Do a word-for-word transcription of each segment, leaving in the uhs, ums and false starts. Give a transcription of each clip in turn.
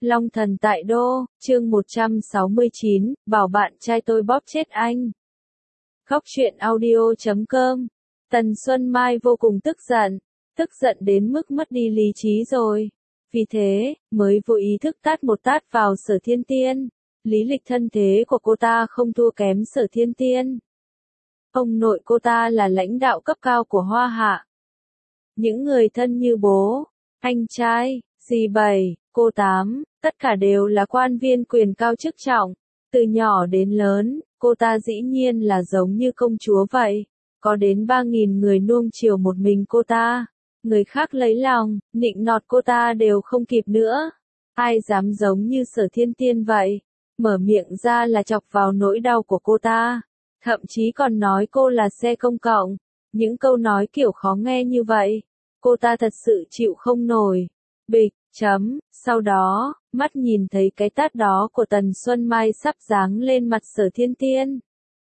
Long thần tại đô, chương một trăm sáu mươi chín, bảo bạn trai tôi bóp chết anh. Khóc chuyện audio chấm com. Tần Xuân Mai vô cùng tức giận, tức giận đến mức mất đi lý trí rồi. Vì thế, mới vô ý thức tát một tát vào Sở Thiên Tiên. Lý lịch thân thế của cô ta không thua kém Sở Thiên Tiên. Ông nội cô ta là lãnh đạo cấp cao của Hoa Hạ. Những người thân như bố, anh trai, dì bảy, cô tám, tất cả đều là quan viên quyền cao chức trọng. Từ nhỏ đến lớn, cô ta dĩ nhiên là giống như công chúa vậy. Có đến ba nghìn người nuông chiều một mình cô ta. Người khác lấy lòng, nịnh nọt cô ta đều không kịp nữa. Ai dám giống như Sở Thiên Tiên vậy, mở miệng ra là chọc vào nỗi đau của cô ta. Thậm chí còn nói cô là xe công cộng. Những câu nói kiểu khó nghe như vậy, cô ta thật sự chịu không nổi. Bịch, chấm, sau đó, mắt nhìn thấy cái tát đó của Tần Xuân Mai sắp giáng lên mặt Sở Thiên Tiên.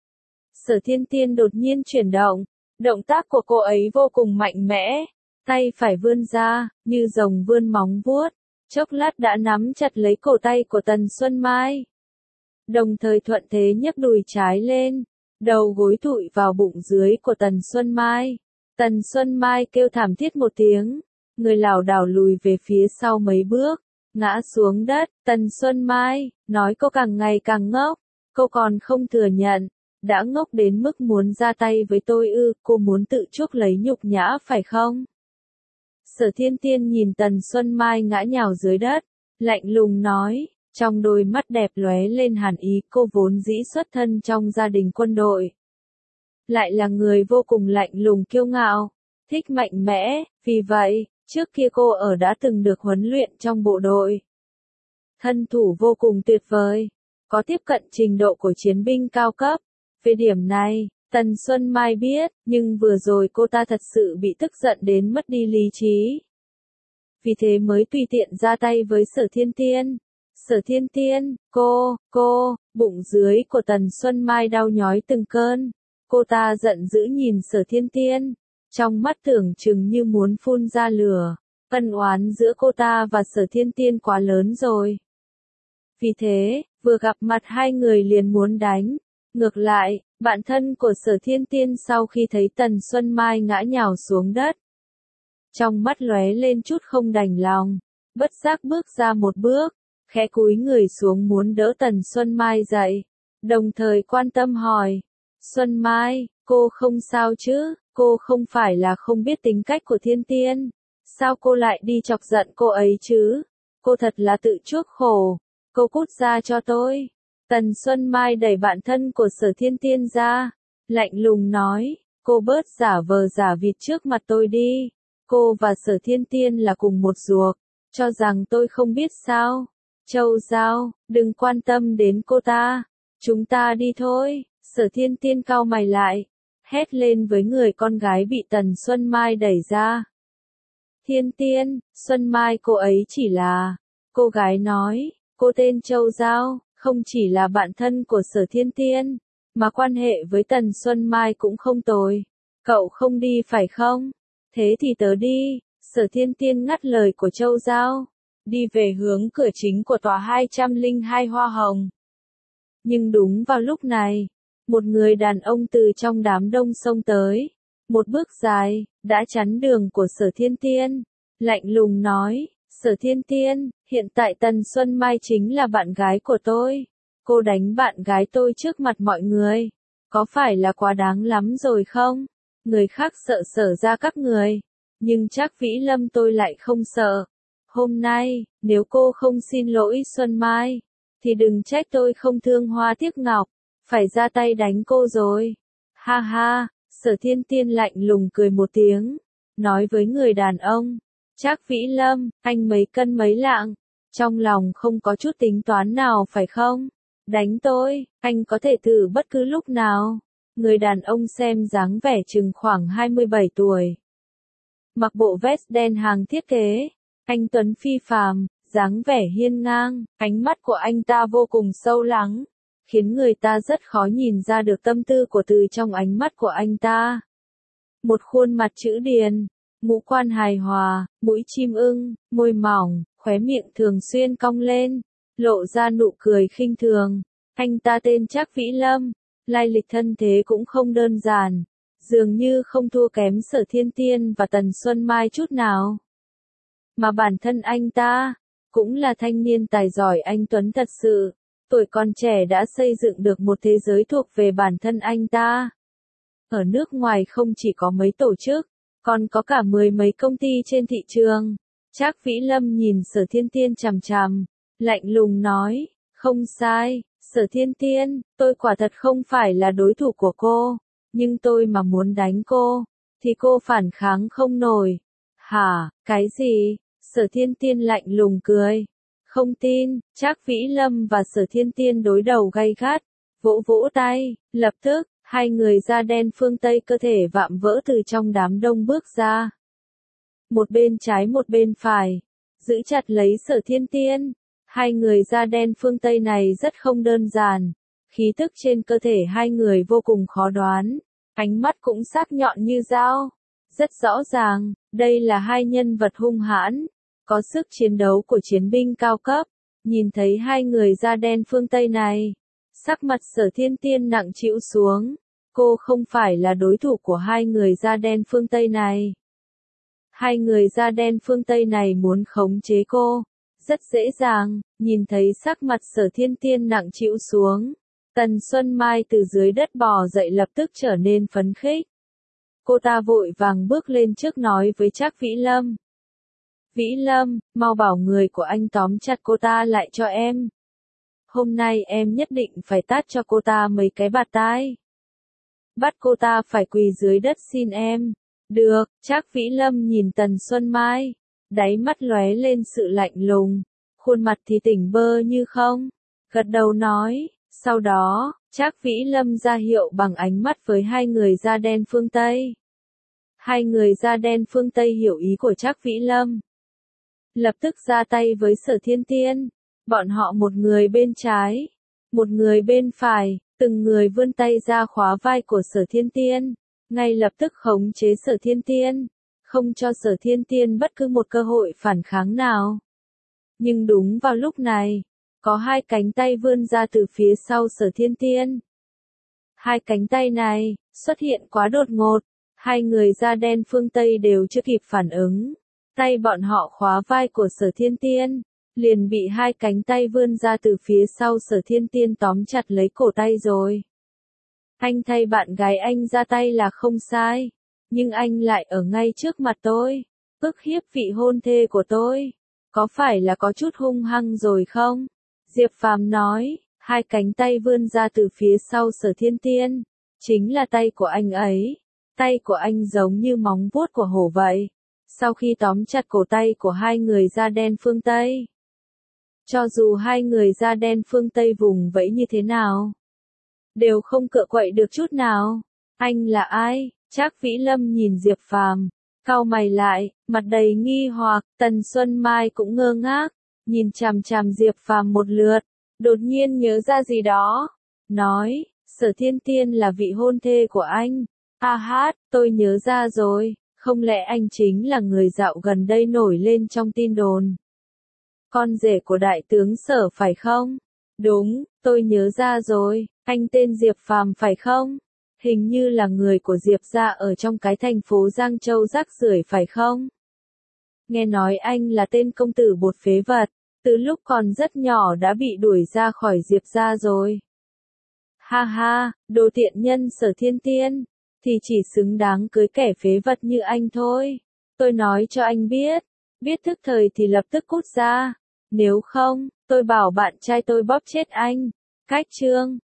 Sở Thiên Tiên đột nhiên chuyển động, động tác của cô ấy vô cùng mạnh mẽ, tay phải vươn ra, như rồng vươn móng vuốt, chốc lát đã nắm chặt lấy cổ tay của Tần Xuân Mai. Đồng thời thuận thế nhấc đùi trái lên, đầu gối thụi vào bụng dưới của Tần Xuân Mai. Tần Xuân Mai kêu thảm thiết một tiếng, người lảo đảo lùi về phía sau mấy bước, ngã xuống đất. Tần Xuân Mai, nói cô càng ngày càng ngốc, cô còn không thừa nhận, đã ngốc đến mức muốn ra tay với tôi ư, cô muốn tự chuốc lấy nhục nhã phải không? Sở Thiên Tiên nhìn Tần Xuân Mai ngã nhào dưới đất, lạnh lùng nói, trong đôi mắt đẹp lóe lên hàn ý. Cô vốn dĩ xuất thân trong gia đình quân đội, lại là người vô cùng lạnh lùng kiêu ngạo, thích mạnh mẽ, vì vậy, trước kia cô ở đã từng được huấn luyện trong bộ đội. Thân thủ vô cùng tuyệt vời, có tiếp cận trình độ của chiến binh cao cấp. Về điểm này, Tần Xuân Mai biết, nhưng vừa rồi cô ta thật sự bị tức giận đến mất đi lý trí. Vì thế mới tùy tiện ra tay với Sở Thiên Tiên. Sở Thiên Tiên, cô, cô, bụng dưới của Tần Xuân Mai đau nhói từng cơn. Cô ta giận dữ nhìn Sở Thiên Tiên, trong mắt tưởng chừng như muốn phun ra lửa. Ân oán giữa cô ta và Sở Thiên Tiên quá lớn rồi. Vì thế, vừa gặp mặt hai người liền muốn đánh. Ngược lại, bạn thân của Sở Thiên Tiên sau khi thấy Tần Xuân Mai ngã nhào xuống đất, trong mắt lóe lên chút không đành lòng, bất giác bước ra một bước, khẽ cúi người xuống muốn đỡ Tần Xuân Mai dậy, đồng thời quan tâm hỏi, Xuân Mai, cô không sao chứ, cô không phải là không biết tính cách của Thiên Tiên, sao cô lại đi chọc giận cô ấy chứ, cô thật là tự chuốc khổ, cô cút ra cho tôi. Tần Xuân Mai đẩy bạn thân của Sở Thiên Tiên ra, lạnh lùng nói, cô bớt giả vờ giả vịt trước mặt tôi đi, cô và Sở Thiên Tiên là cùng một ruột, cho rằng tôi không biết sao. Châu Giao, đừng quan tâm đến cô ta, chúng ta đi thôi. Sở Thiên Tiên cau mày lại, hét lên với người con gái bị Tần Xuân Mai đẩy ra. Thiên Tiên, Xuân Mai cô ấy chỉ là, cô gái nói, cô tên Châu Giao, không chỉ là bạn thân của Sở Thiên Tiên, mà quan hệ với Tần Xuân Mai cũng không tồi. Cậu không đi phải không? Thế thì tớ đi. Sở Thiên Tiên ngắt lời của Châu Giao, đi về hướng cửa chính của tòa hai trăm lẻ hai Hoa Hồng. Nhưng đúng vào lúc này, một người đàn ông từ trong đám đông xông tới, một bước dài, đã chắn đường của Sở Thiên Tiên, lạnh lùng nói, Sở Thiên Tiên, hiện tại Tần Xuân Mai chính là bạn gái của tôi, cô đánh bạn gái tôi trước mặt mọi người, có phải là quá đáng lắm rồi không? Người khác sợ Sở ra các người, nhưng Trác Vĩ Lâm tôi lại không sợ. Hôm nay, nếu cô không xin lỗi Xuân Mai, thì đừng trách tôi không thương hoa tiếc ngọc, phải ra tay đánh cô rồi. Ha ha, Sở Thiên Tiên lạnh lùng cười một tiếng, nói với người đàn ông, Trác Vĩ Lâm, anh mấy cân mấy lạng, trong lòng không có chút tính toán nào phải không? Đánh tôi, anh có thể thử bất cứ lúc nào. Người đàn ông xem dáng vẻ chừng khoảng hai mươi bảy tuổi. Mặc bộ vest đen hàng thiết kế, anh tuấn phi phàm, dáng vẻ hiên ngang, ánh mắt của anh ta vô cùng sâu lắng, khiến người ta rất khó nhìn ra được tâm tư của từ trong ánh mắt của anh ta. Một khuôn mặt chữ điền, ngũ quan hài hòa, mũi chim ưng, môi mỏng, khóe miệng thường xuyên cong lên, lộ ra nụ cười khinh thường. Anh ta tên Trác Vĩ Lâm, lai lịch thân thế cũng không đơn giản, dường như không thua kém Sở Thiên Tiên và Tần Xuân Mai chút nào. Mà bản thân anh ta, cũng là thanh niên tài giỏi anh tuấn thật sự, tuổi còn trẻ đã xây dựng được một thế giới thuộc về bản thân anh ta. Ở nước ngoài không chỉ có mấy tổ chức, còn có cả mười mấy công ty trên thị trường. Trác Vĩ Lâm nhìn Sở Thiên Tiên chằm chằm, lạnh lùng nói, không sai, Sở Thiên Tiên, tôi quả thật không phải là đối thủ của cô, nhưng tôi mà muốn đánh cô, thì cô phản kháng không nổi. Hả, cái gì? Sở Thiên Tiên lạnh lùng cười. Không tin, Trác Vĩ Lâm và Sở Thiên Tiên đối đầu gay gắt, vỗ vỗ tay, lập tức, hai người da đen phương Tây cơ thể vạm vỡ từ trong đám đông bước ra. Một bên trái một bên phải, giữ chặt lấy Sở Thiên Tiên. Hai người da đen phương Tây này rất không đơn giản, khí tức trên cơ thể hai người vô cùng khó đoán, ánh mắt cũng sắc nhọn như dao. Rất rõ ràng, đây là hai nhân vật hung hãn, có sức chiến đấu của chiến binh cao cấp. Nhìn thấy hai người da đen phương Tây này, sắc mặt Sở Thiên Tiên nặng trĩu xuống. Cô không phải là đối thủ của hai người da đen phương Tây này. Hai người da đen phương Tây này muốn khống chế cô, rất dễ dàng. Nhìn thấy sắc mặt Sở Thiên Tiên nặng trĩu xuống, Tần Xuân Mai từ dưới đất bò dậy lập tức trở nên phấn khích. Cô ta vội vàng bước lên trước nói với Trác Vĩ Lâm. Vĩ Lâm, mau bảo người của anh tóm chặt cô ta lại cho em. Hôm nay em nhất định phải tát cho cô ta mấy cái bạt tai. Bắt cô ta phải quỳ dưới đất xin em. Được, Trác Vĩ Lâm nhìn Tần Xuân Mai, đáy mắt lóe lên sự lạnh lùng, khuôn mặt thì tỉnh bơ như không, gật đầu nói. Sau đó, Trác Vĩ Lâm ra hiệu bằng ánh mắt với hai người da đen phương Tây. Hai người da đen phương Tây hiểu ý của Trác Vĩ Lâm, lập tức ra tay với Sở Thiên Tiên. Bọn họ một người bên trái, một người bên phải, từng người vươn tay ra khóa vai của Sở Thiên Tiên, ngay lập tức khống chế Sở Thiên Tiên, không cho Sở Thiên Tiên bất cứ một cơ hội phản kháng nào. Nhưng đúng vào lúc này, có hai cánh tay vươn ra từ phía sau Sở Thiên Tiên. Hai cánh tay này xuất hiện quá đột ngột, hai người da đen phương Tây đều chưa kịp phản ứng. Tay bọn họ khóa vai của Sở Thiên Tiên, liền bị hai cánh tay vươn ra từ phía sau Sở Thiên Tiên tóm chặt lấy cổ tay rồi. Anh thay bạn gái anh ra tay là không sai, nhưng anh lại ở ngay trước mặt tôi, ức hiếp vị hôn thê của tôi, có phải là có chút hung hăng rồi không? Diệp Phàm nói, hai cánh tay vươn ra từ phía sau Sở Thiên Tiên, chính là tay của anh ấy. Tay của anh giống như móng vuốt của hổ vậy. Sau khi tóm chặt cổ tay của hai người da đen phương Tây, cho dù hai người da đen phương Tây vùng vẫy như thế nào, đều không cựa quậy được chút nào. Anh là ai? Trác Vĩ Lâm nhìn Diệp Phàm, cau mày lại, mặt đầy nghi hoặc. Tần Xuân Mai cũng ngơ ngác, nhìn chằm chằm Diệp Phàm một lượt, đột nhiên nhớ ra gì đó, nói, Sở Thiên Tiên là vị hôn thê của anh. A hát, tôi nhớ ra rồi, không lẽ anh chính là người dạo gần đây nổi lên trong tin đồn? Con rể của đại tướng Sở phải không? Đúng, tôi nhớ ra rồi, anh tên Diệp Phàm phải không? Hình như là người của Diệp gia ở trong cái thành phố Giang Châu rác rưởi phải không? Nghe nói anh là tên công tử bột phế vật, từ lúc còn rất nhỏ đã bị đuổi ra khỏi Diệp gia rồi. Ha ha, đồ tiện nhân Sở Thiên Tiên, thì chỉ xứng đáng cưới kẻ phế vật như anh thôi. Tôi nói cho anh biết, biết thức thời thì lập tức cút ra, nếu không, tôi bảo bạn trai tôi bóp chết anh. Cách chương